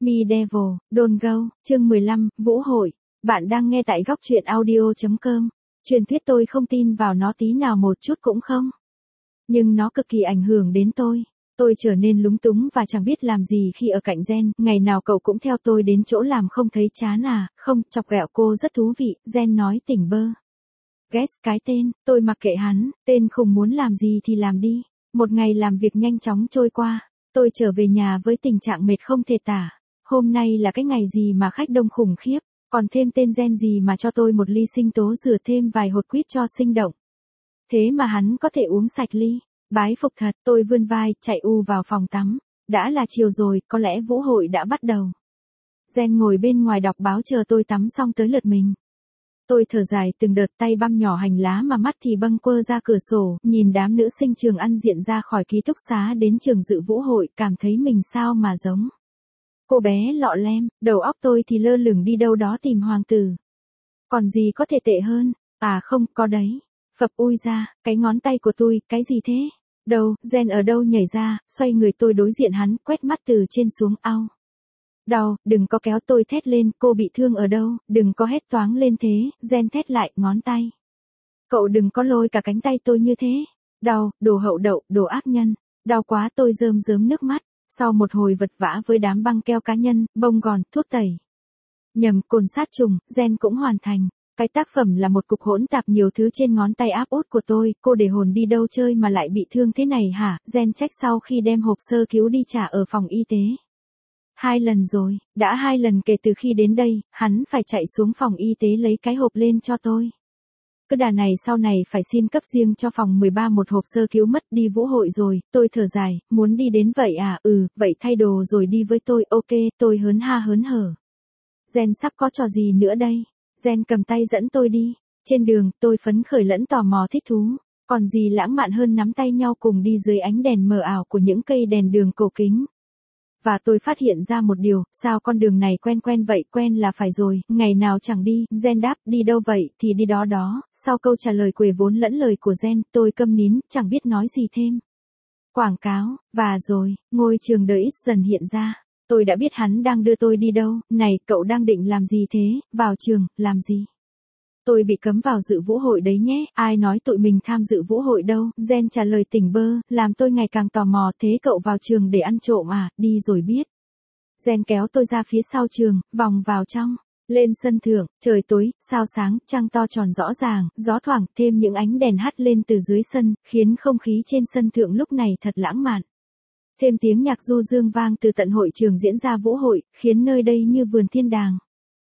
Me Devil, Don't Go, chương 15, Vũ hội. Bạn đang nghe tại góc truyện audio.com. Truyền thuyết tôi không tin vào nó tí nào một chút cũng không. Nhưng nó cực kỳ ảnh hưởng đến tôi. Tôi trở nên lúng túng và chẳng biết làm gì khi ở cạnh Jen. Ngày nào cậu cũng theo tôi đến chỗ làm không thấy chán à? Không, chọc ghẹo cô rất thú vị, Jen nói tỉnh bơ. Guess cái tên, tôi mặc kệ hắn, tên khùng muốn làm gì thì làm đi. Một ngày làm việc nhanh chóng trôi qua. Tôi trở về nhà với tình trạng mệt không thể tả. Hôm nay là cái ngày gì mà khách đông khủng khiếp, còn thêm tên Jen gì mà cho tôi một ly sinh tố rửa thêm vài hột quýt cho sinh động. Thế mà hắn có thể uống sạch ly. Bái phục thật, tôi vươn vai, chạy vào phòng tắm. Đã là chiều rồi, có lẽ vũ hội đã bắt đầu. Jen ngồi bên ngoài đọc báo chờ tôi tắm xong tới lượt mình. Tôi thở dài từng đợt, tay băm nhỏ hành lá mà mắt thì bâng quơ ra cửa sổ, nhìn đám nữ sinh trường ăn diện ra khỏi ký túc xá đến trường dự vũ hội, cảm thấy mình sao mà giống cô bé lọ lem. Đầu óc tôi thì lơ lửng đi đâu đó tìm hoàng tử. Còn gì có thể tệ hơn? À không, có đấy. Phập ui ra, cái ngón tay của tôi, cái gì thế? Đâu, Jen ở đâu nhảy ra, xoay người tôi đối diện hắn, quét mắt từ trên xuống, ao. Đau, đừng có kéo, tôi thét lên, cô bị thương ở đâu, đừng có hét toáng lên thế, Jen thét lại, ngón tay. Cậu đừng có lôi cả cánh tay tôi như thế. Đau, đồ hậu đậu, đồ ác nhân. Đau quá, tôi rơm rớm nước mắt. Sau một hồi vật vã với đám băng keo cá nhân, bông gòn, thuốc tẩy, nhầm, cồn sát trùng, Jen cũng hoàn thành. Cái tác phẩm là một cục hỗn tạp nhiều thứ trên ngón tay áp út của tôi. Cô để hồn đi đâu chơi mà lại bị thương thế này hả? Jen trách sau khi đem hộp sơ cứu đi trả ở phòng y tế. 2 lần rồi, đã 2 lần kể từ khi đến đây, hắn phải chạy xuống phòng y tế lấy cái hộp lên cho tôi. Cứ đà này sau này phải xin cấp riêng cho phòng 13 một hộp sơ cứu mất. Đi vũ hội rồi, tôi thở dài, muốn đi đến vậy à? Vậy thay đồ rồi đi với tôi, ok, tôi hớn ha hớn hở. Jen sắp có trò gì nữa đây? Jen cầm tay dẫn tôi đi. Trên đường, tôi phấn khởi lẫn tò mò thích thú. Còn gì lãng mạn hơn nắm tay nhau cùng đi dưới ánh đèn mờ ảo của những cây đèn đường cổ kính. Và tôi phát hiện ra một điều, sao con đường này quen quen vậy, quen là phải rồi, ngày nào chẳng đi. Jen đáp, đi đâu vậy, thì đi đó đó. Sau câu trả lời quề vốn lẫn lời của Jen, tôi câm nín, chẳng biết nói gì thêm. Quảng cáo, và rồi, ngôi trường đời ít dần hiện ra. Tôi đã biết hắn đang đưa tôi đi đâu. Này, cậu đang định làm gì thế? Vào trường, làm gì? Tôi bị cấm vào dự vũ hội đấy nhé. Ai nói tụi mình tham dự vũ hội đâu? Jen trả lời tỉnh bơ, làm tôi ngày càng tò mò. Thế cậu vào trường để ăn trộm à? Đi rồi biết. Jen kéo tôi ra phía sau trường, vòng vào trong. Lên sân thượng, trời tối, sao sáng, trăng to tròn rõ ràng, gió thoảng, thêm những ánh đèn hắt lên từ dưới sân, khiến không khí trên sân thượng lúc này thật lãng mạn. Thêm tiếng nhạc du dương vang từ tận hội trường diễn ra vũ hội, khiến nơi đây như vườn thiên đàng.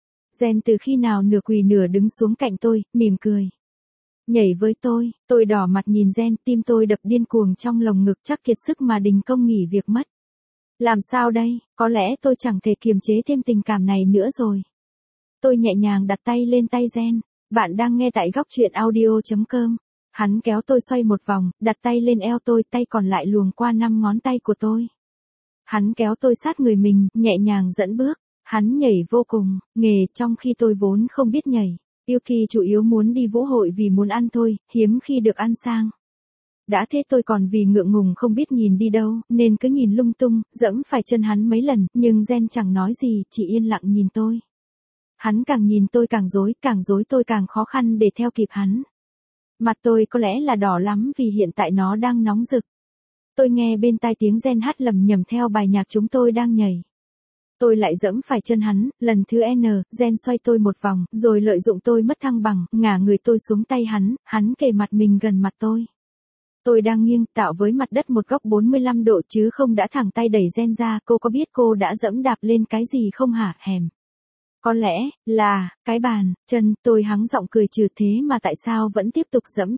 Jen từ khi nào nửa quỳ nửa đứng xuống cạnh tôi, mỉm cười. Nhảy với tôi đỏ mặt nhìn Jen, tim tôi đập điên cuồng trong lồng ngực, chắc kiệt sức mà đình công nghỉ việc mất. Làm sao đây, có lẽ tôi chẳng thể kiềm chế thêm tình cảm này nữa rồi. Tôi nhẹ nhàng đặt tay lên tay Jen. Bạn đang nghe tại góc truyện audio.com. Hắn kéo tôi xoay một vòng, đặt tay lên eo tôi, tay còn lại luồn qua 5 ngón tay của tôi. Hắn kéo tôi sát người mình, nhẹ nhàng dẫn bước. Hắn nhảy vô cùng, trong khi tôi vốn không biết nhảy. Yuki chủ yếu muốn đi vũ hội vì muốn ăn thôi, hiếm khi được ăn sang. Đã thế tôi còn vì ngượng ngùng không biết nhìn đi đâu, nên cứ nhìn lung tung, dẫm phải chân hắn mấy lần, nhưng Jen chẳng nói gì, chỉ yên lặng nhìn tôi. Hắn càng nhìn tôi càng rối tôi càng khó khăn để theo kịp hắn. Mặt tôi có lẽ là đỏ lắm vì hiện tại nó đang nóng rực. Tôi nghe bên tai tiếng Jen hát lầm nhầm theo bài nhạc chúng tôi đang nhảy. Tôi lại dẫm phải chân hắn, lần thứ N, Jen xoay tôi một vòng, rồi lợi dụng tôi mất thăng bằng, ngả người tôi xuống tay hắn kề mặt mình gần mặt tôi. Tôi đang nghiêng, tạo với mặt đất một góc 45 độ chứ không đã thẳng tay đẩy Jen ra. Cô có biết cô đã dẫm đạp lên cái gì không hả? Hèm. Có lẽ là cái bàn chân. Tôi hắng giọng cười trừ, thế mà tại sao vẫn tiếp tục dẫm?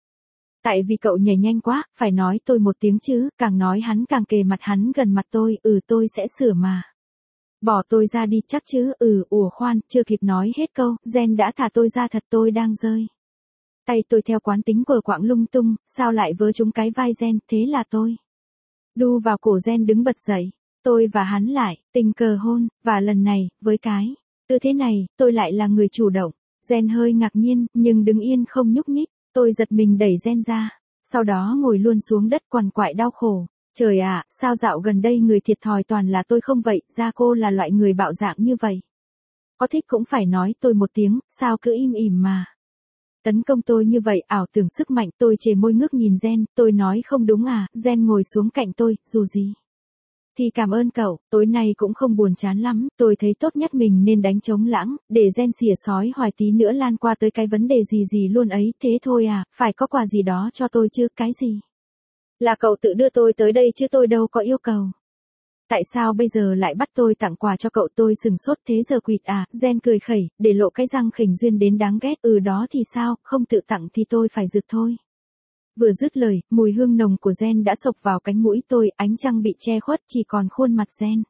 Tại vì cậu nhảy nhanh quá, phải nói tôi một tiếng chứ. Càng nói hắn càng kề mặt hắn gần mặt tôi. Tôi sẽ sửa mà. Bỏ tôi ra đi chắc chứ. Ủa khoan, chưa kịp nói hết câu, Jen đã thả tôi ra thật, tôi đang rơi. Tay tôi theo quán tính quờ quạng lung tung, sao lại vớ trúng cái vai Jen, thế là tôi đu vào cổ Jen đứng bật dậy. Tôi và hắn lại, tình cờ hôn, và lần này, với cái tư thế này, tôi lại là người chủ động. Jen hơi ngạc nhiên, nhưng đứng yên không nhúc nhích. Tôi giật mình đẩy Jen ra, sau đó ngồi luôn xuống đất quằn quại đau khổ. Trời ạ, sao dạo gần đây người thiệt thòi toàn là tôi không vậy, ra cô là loại người bạo dạn như vậy. Có thích cũng phải nói tôi một tiếng, sao cứ im ỉm mà. Tấn công tôi như vậy, ảo tưởng sức mạnh, tôi chề môi ngước nhìn Gen, tôi nói không đúng à, Gen ngồi xuống cạnh tôi, dù gì. Thì cảm ơn cậu, tối nay cũng không buồn chán lắm, tôi thấy tốt nhất mình nên đánh trống lãng, để Gen xỉa sói hoài tí nữa lan qua tới cái vấn đề gì luôn ấy, thế thôi à, phải có quà gì đó cho tôi chứ, cái gì? Là cậu tự đưa tôi tới đây chứ tôi đâu có yêu cầu. Tại sao bây giờ lại bắt tôi tặng quà cho cậu, tôi sừng sốt, thế giờ quỵt à, Gen cười khẩy, để lộ cái răng khỉnh duyên đến đáng ghét, đó thì sao, không tự tặng thì tôi phải rực thôi. Vừa dứt lời, mùi hương nồng của Gen đã xộc vào cánh mũi tôi, ánh trăng bị che khuất chỉ còn khuôn mặt Gen.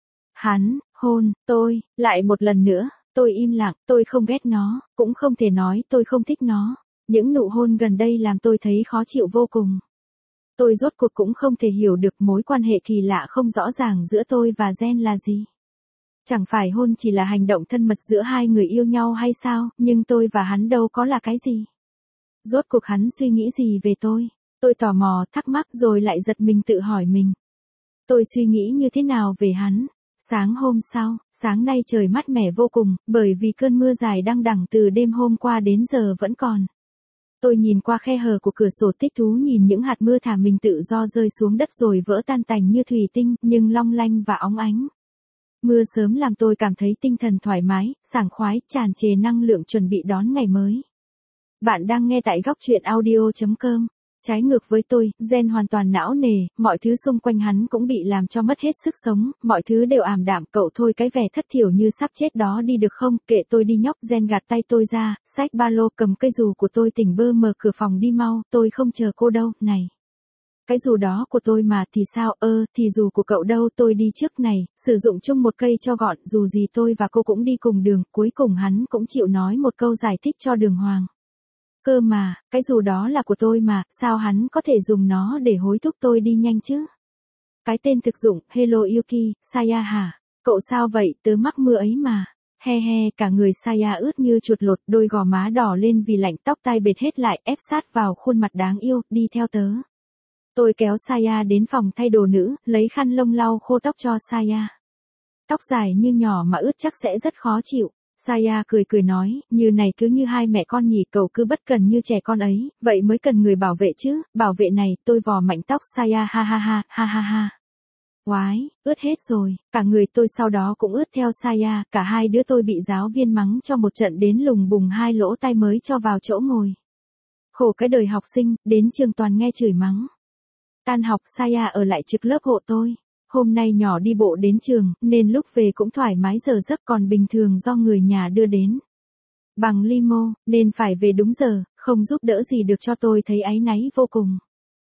Hắn, hôn, tôi, lại một lần nữa, tôi im lặng, tôi không ghét nó, cũng không thể nói tôi không thích nó. Những nụ hôn gần đây làm tôi thấy khó chịu vô cùng. Tôi rốt cuộc cũng không thể hiểu được mối quan hệ kỳ lạ không rõ ràng giữa tôi và Gen là gì. Chẳng phải hôn chỉ là hành động thân mật giữa hai người yêu nhau hay sao, nhưng tôi và hắn đâu có là cái gì. Rốt cuộc hắn suy nghĩ gì về tôi? Tôi tò mò, thắc mắc rồi lại giật mình tự hỏi mình. Tôi suy nghĩ như thế nào về hắn? Sáng hôm sau, sáng nay trời mát mẻ vô cùng, bởi vì cơn mưa dài đăng đẳng từ đêm hôm qua đến giờ vẫn còn. Tôi nhìn qua khe hở của cửa sổ thích thú nhìn những hạt mưa thả mình tự do rơi xuống đất rồi vỡ tan tành như thủy tinh, nhưng long lanh và óng ánh. Mưa sớm làm tôi cảm thấy tinh thần thoải mái, sảng khoái, tràn trề năng lượng chuẩn bị đón ngày mới. Bạn đang nghe tại góc truyện audio.com. Trái ngược với tôi, Gen hoàn toàn não nề, mọi thứ xung quanh hắn cũng bị làm cho mất hết sức sống, mọi thứ đều ảm đạm, cậu thôi cái vẻ thất thiểu như sắp chết đó đi được không, kệ tôi đi nhóc. Gen gạt tay tôi ra, xách ba lô cầm cây dù của tôi tỉnh bơ mở cửa phòng đi mau, tôi không chờ cô đâu, này. Cái dù đó của tôi mà, thì sao, thì dù của cậu đâu, tôi đi trước này, sử dụng chung một cây cho gọn, dù gì tôi và cô cũng đi cùng đường, cuối cùng hắn cũng chịu nói một câu giải thích cho đường hoàng. Cơ mà, cái dù đó là của tôi mà, sao hắn có thể dùng nó để hối thúc tôi đi nhanh chứ? Cái tên thực dụng, Hello Yuki, Saya hả? Cậu sao vậy, tớ mắc mưa ấy mà. He he, cả người Saya ướt như chuột lột, đôi gò má đỏ lên vì lạnh, tóc tai bệt hết lại, ép sát vào khuôn mặt đáng yêu, đi theo tớ. Tôi kéo Saya đến phòng thay đồ nữ, lấy khăn lông lau khô tóc cho Saya. Tóc dài như nhỏ mà ướt chắc sẽ rất khó chịu. Saya cười nói, như này cứ như hai mẹ con nhỉ, cậu cứ bất cần như trẻ con ấy, vậy mới cần người bảo vệ chứ, bảo vệ này, tôi vò mạnh tóc Saya ha ha ha, ha ha ha. Oái, ướt hết rồi, cả người tôi sau đó cũng ướt theo Saya, cả hai đứa tôi bị giáo viên mắng cho một trận đến lùng bùng hai lỗ tai mới cho vào chỗ ngồi. Khổ cái đời học sinh, đến trường toàn nghe chửi mắng. Tan học Saya ở lại trực lớp hộ tôi. Hôm nay nhỏ đi bộ đến trường, nên lúc về cũng thoải mái giờ giấc, còn bình thường do người nhà đưa đến. Bằng limo, nên phải về đúng giờ, không giúp đỡ gì được cho tôi thấy áy náy vô cùng.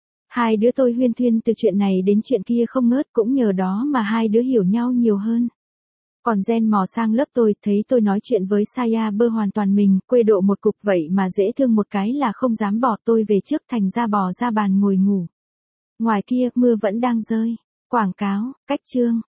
Hai đứa tôi huyên thuyên từ chuyện này đến chuyện kia không ngớt, cũng nhờ đó mà hai đứa hiểu nhau nhiều hơn. Còn Gen mò sang lớp tôi, thấy tôi nói chuyện với Saya bơ hoàn toàn mình, quê độ một cục vậy mà dễ thương một cái là không dám bỏ tôi về trước, thành ra bò ra bàn ngồi ngủ. Ngoài kia, mưa vẫn đang rơi. Quảng cáo, cách chương.